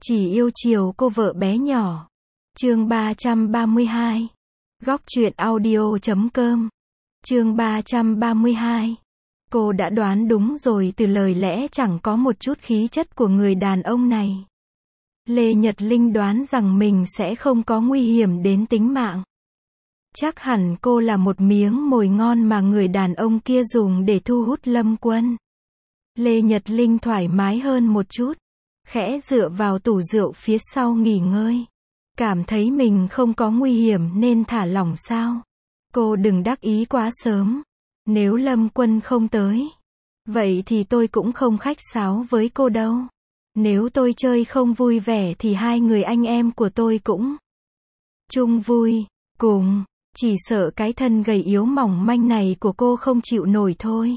Chỉ yêu chiều cô vợ bé nhỏ. Chương 332. Góc truyện audio.com. Chương 332. Cô đã đoán đúng rồi, từ lời lẽ chẳng có một chút khí chất của người đàn ông này. Lê Nhật Linh đoán rằng mình sẽ không có nguy hiểm đến tính mạng. Chắc hẳn cô là một miếng mồi ngon mà người đàn ông kia dùng để thu hút Lâm Quân. Lê Nhật Linh thoải mái hơn một chút, khẽ dựa vào tủ rượu phía sau nghỉ ngơi. Cảm thấy mình không có nguy hiểm nên thả lỏng sao? Cô đừng đắc ý quá sớm. Nếu Lâm Quân không tới, vậy thì tôi cũng không khách sáo với cô đâu. Nếu tôi chơi không vui vẻ thì hai người anh em của tôi cũng chung vui cùng. Chỉ sợ cái thân gầy yếu mỏng manh này của cô không chịu nổi thôi.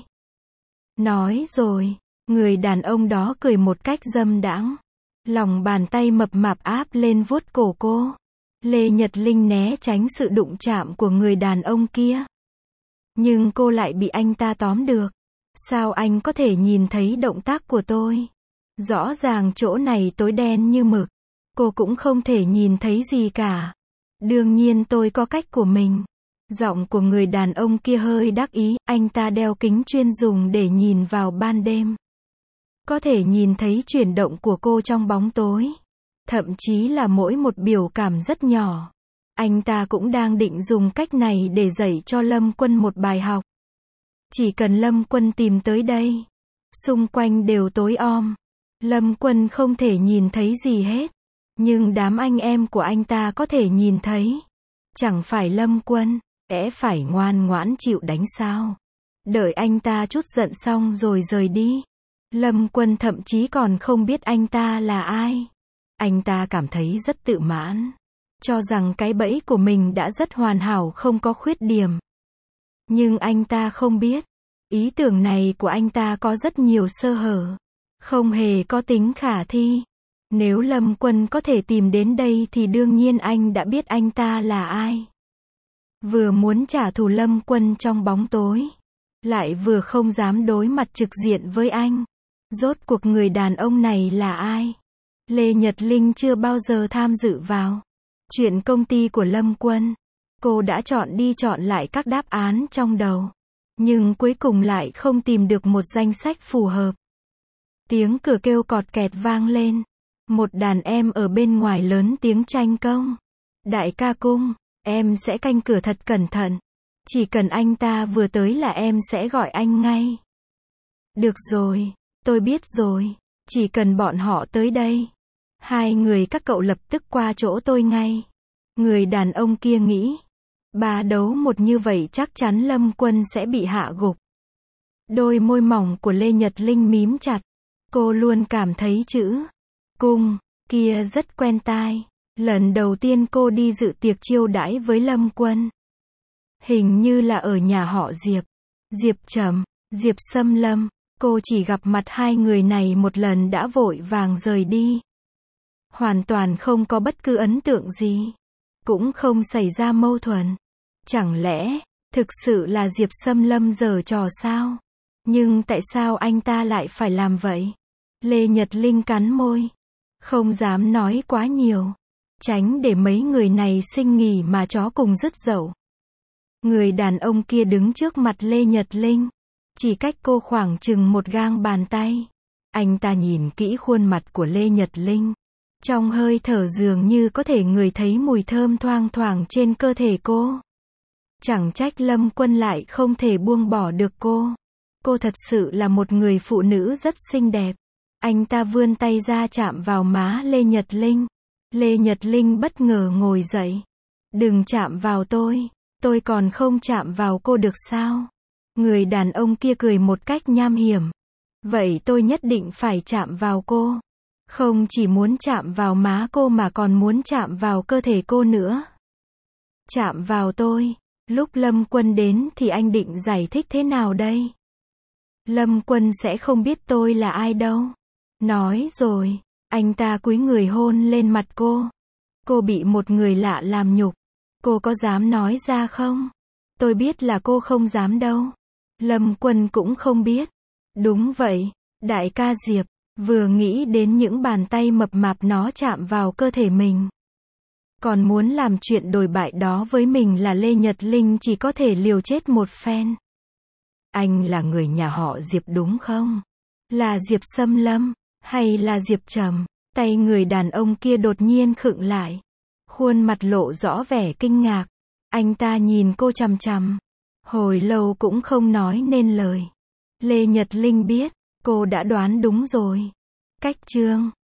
Nói rồi, người đàn ông đó cười một cách dâm đãng. Lòng bàn tay mập mạp áp lên vuốt cổ cô. Lê Nhật Linh né tránh sự đụng chạm của người đàn ông kia. Nhưng cô lại bị anh ta tóm được. Sao anh có thể nhìn thấy động tác của tôi? Rõ ràng chỗ này tối đen như mực. Cô cũng không thể nhìn thấy gì cả. Đương nhiên tôi có cách của mình. Giọng của người đàn ông kia hơi đắc ý, anh ta đeo kính chuyên dùng để nhìn vào ban đêm. Có thể nhìn thấy chuyển động của cô trong bóng tối. Thậm chí là mỗi một biểu cảm rất nhỏ. Anh ta cũng đang định dùng cách này để dạy cho Lâm Quân một bài học. Chỉ cần Lâm Quân tìm tới đây, xung quanh đều tối om. Lâm Quân không thể nhìn thấy gì hết. Nhưng đám anh em của anh ta có thể nhìn thấy. Chẳng phải Lâm Quân phải ngoan ngoãn chịu đánh sao? Đợi anh ta trút giận xong rồi rời đi. Lâm Quân thậm chí còn không biết anh ta là ai. Anh ta cảm thấy rất tự mãn, cho rằng cái bẫy của mình đã rất hoàn hảo, không có khuyết điểm. Nhưng anh ta không biết, ý tưởng này của anh ta có rất nhiều sơ hở, không hề có tính khả thi. Nếu Lâm Quân có thể tìm đến đây thì đương nhiên anh đã biết anh ta là ai. Vừa muốn trả thù Lâm Quân trong bóng tối, lại vừa không dám đối mặt trực diện với anh. Rốt cuộc người đàn ông này là ai? Lê Nhật Linh chưa bao giờ tham dự vào chuyện công ty của Lâm Quân. Cô đã chọn đi chọn lại các đáp án trong đầu, nhưng cuối cùng lại không tìm được một danh sách phù hợp. Tiếng cửa kêu cọt kẹt vang lên. Một đàn em ở bên ngoài lớn tiếng tranh công. Đại ca Cung, em sẽ canh cửa thật cẩn thận. Chỉ cần anh ta vừa tới là em sẽ gọi anh ngay. Được rồi, tôi biết rồi. Chỉ cần bọn họ tới đây, hai người các cậu lập tức qua chỗ tôi ngay. Người đàn ông kia nghĩ, 3 đấu 1 như vậy chắc chắn Lâm Quân sẽ bị hạ gục. Đôi môi mỏng của Lê Nhật Linh mím chặt. Cô luôn cảm thấy chữ Cung kia rất quen tai. Lần đầu tiên cô đi dự tiệc chiêu đãi với Lâm Quân, hình như là ở nhà họ Diệp. Diệp Trầm, Diệp Sâm Lâm. Cô chỉ gặp mặt hai người này một lần đã vội vàng rời đi. Hoàn toàn không có bất cứ ấn tượng gì. Cũng không xảy ra mâu thuẫn. Chẳng lẽ, thực sự là Diệp Sâm Lâm giở trò sao? Nhưng tại sao anh ta lại phải làm vậy? Lê Nhật Linh cắn môi. Không dám nói quá nhiều. Tránh để mấy người này sinh nghỉ mà chó cùng rứt dậu. Người đàn ông kia đứng trước mặt Lê Nhật Linh. Chỉ cách cô khoảng chừng một gang bàn tay. Anh ta nhìn kỹ khuôn mặt của Lê Nhật Linh. Trong hơi thở dường như có thể ngửi thấy mùi thơm thoang thoảng trên cơ thể cô. Chẳng trách Lâm Quân lại không thể buông bỏ được cô. Cô thật sự là một người phụ nữ rất xinh đẹp. Anh ta vươn tay ra chạm vào má Lê Nhật Linh. Lê Nhật Linh bất ngờ ngồi dậy. Đừng chạm vào tôi còn không chạm vào cô được sao? Người đàn ông kia cười một cách nham hiểm. Vậy tôi nhất định phải chạm vào cô. Không chỉ muốn chạm vào má cô mà còn muốn chạm vào cơ thể cô nữa. Chạm vào tôi. Lúc Lâm Quân đến thì anh định giải thích thế nào đây? Lâm Quân sẽ không biết tôi là ai đâu. Nói rồi, anh ta cúi người hôn lên mặt cô. Cô bị một người lạ làm nhục. Cô có dám nói ra không? Tôi biết là cô không dám đâu. Lâm Quân cũng không biết. Đúng vậy, đại ca Diệp, Vừa nghĩ đến những bàn tay mập mạp nó chạm vào cơ thể mình. Còn muốn làm chuyện đồi bại đó với mình là Lê Nhật Linh chỉ có thể liều chết một phen. Anh là người nhà họ Diệp đúng không? Là Diệp Xâm Lâm? Hay là Diệp Trầm? Tay người đàn ông kia đột nhiên khựng lại. Khuôn mặt lộ rõ vẻ kinh ngạc. Anh ta nhìn cô chằm chằm. Hồi lâu cũng không nói nên lời. Lê Nhật Linh biết, cô đã đoán đúng rồi. Cách chương